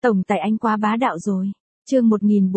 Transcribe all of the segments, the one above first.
Tổng tài anh quá bá đạo rồi. Chương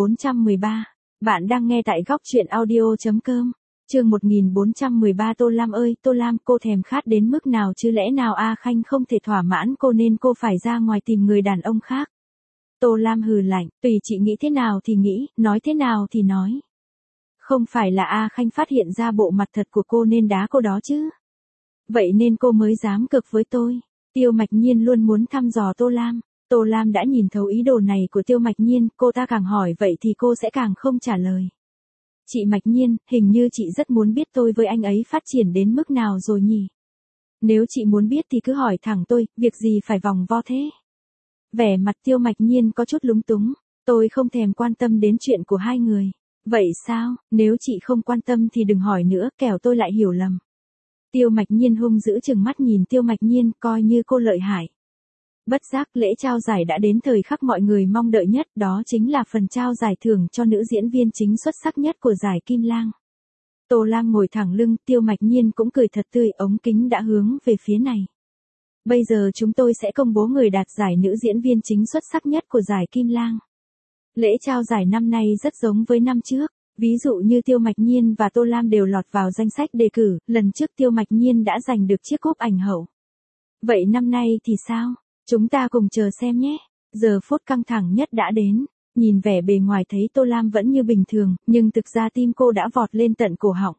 1413. Bạn đang nghe tại góc truyện audio.com. Chương 1413. Tô Lam ơi, Tô Lam, cô thèm khát đến mức nào chứ, lẽ nào A Khanh không thể thỏa mãn cô nên cô phải ra ngoài tìm người đàn ông khác? Tô Lam hừ lạnh, tùy chị nghĩ thế nào thì nghĩ, nói thế nào thì nói. Không phải là A Khanh phát hiện ra bộ mặt thật của cô nên đá cô đó chứ? Vậy nên cô mới dám cược với tôi. Tiêu Mạch Nhiên luôn muốn thăm dò Tô Lam. Tô Lam đã nhìn thấu ý đồ này của Tiêu Mạch Nhiên, cô ta càng hỏi vậy thì cô sẽ càng không trả lời. Chị Mạch Nhiên, hình như chị rất muốn biết tôi với anh ấy phát triển đến mức nào rồi nhỉ? Nếu chị muốn biết thì cứ hỏi thẳng tôi, việc gì phải vòng vo thế? Vẻ mặt Tiêu Mạch Nhiên có chút lúng túng, tôi không thèm quan tâm đến chuyện của hai người. Vậy sao, nếu chị không quan tâm thì đừng hỏi nữa, kẻo tôi lại hiểu lầm. Tiêu Mạch Nhiên hung dữ trừng mắt nhìn Tiêu Mạch Nhiên, coi như cô lợi hại. Bất giác lễ trao giải đã đến thời khắc mọi người mong đợi nhất, đó chính là phần trao giải thưởng cho nữ diễn viên chính xuất sắc nhất của giải Kim Lang. Tô Lam ngồi thẳng lưng, Tiêu Mạch Nhiên cũng cười thật tươi, ống kính đã hướng về phía này. Bây giờ chúng tôi sẽ công bố người đạt giải nữ diễn viên chính xuất sắc nhất của giải Kim Lang. Lễ trao giải năm nay rất giống với năm trước. Ví dụ như Tiêu Mạch Nhiên và Tô Lam đều lọt vào danh sách đề cử, lần trước Tiêu Mạch Nhiên đã giành được chiếc cúp ảnh hậu. Vậy năm nay thì sao? Chúng ta cùng chờ xem nhé. Giờ phút căng thẳng nhất đã đến. Nhìn vẻ bề ngoài thấy Tô Lam vẫn như bình thường, nhưng thực ra tim cô đã vọt lên tận cổ họng.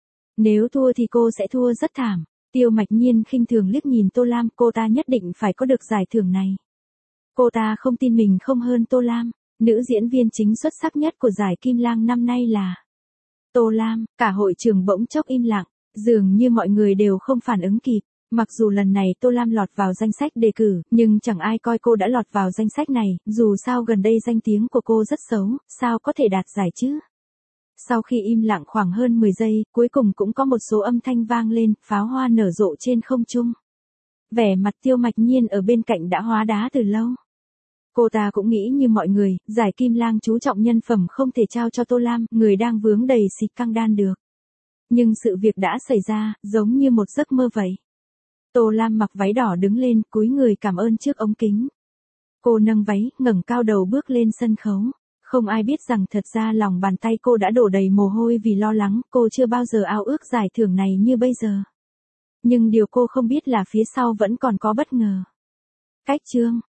Nếu thua thì cô sẽ thua rất thảm. Tiêu Mạch Nhiên khinh thường liếc nhìn Tô Lam, cô ta nhất định phải có được giải thưởng này. Cô ta không tin mình không hơn Tô Lam. Nữ diễn viên chính xuất sắc nhất của giải Kim Lang năm nay là Tô Lam. Cả hội trường bỗng chốc im lặng, dường như mọi người đều không phản ứng kịp. Mặc dù lần này Tô Lam lọt vào danh sách đề cử, nhưng chẳng ai coi cô đã lọt vào danh sách này, dù sao gần đây danh tiếng của cô rất xấu, sao có thể đạt giải chứ? Sau khi im lặng khoảng hơn 10 giây, cuối cùng cũng có một số âm thanh vang lên, pháo hoa nở rộ trên không trung. Vẻ mặt Tiêu Mạch Nhiên ở bên cạnh đã hóa đá từ lâu. Cô ta cũng nghĩ như mọi người, giải Kim Lang chú trọng nhân phẩm không thể trao cho Tô Lam, người đang vướng đầy xì căng đan được. Nhưng sự việc đã xảy ra, giống như một giấc mơ vậy. Tô Lam mặc váy đỏ đứng lên, cúi người cảm ơn trước ống kính. Cô nâng váy, ngẩng cao đầu bước lên sân khấu. Không ai biết rằng thật ra lòng bàn tay cô đã đổ đầy mồ hôi vì lo lắng, cô chưa bao giờ ao ước giải thưởng này như bây giờ. Nhưng điều cô không biết là phía sau vẫn còn có bất ngờ. Cách chương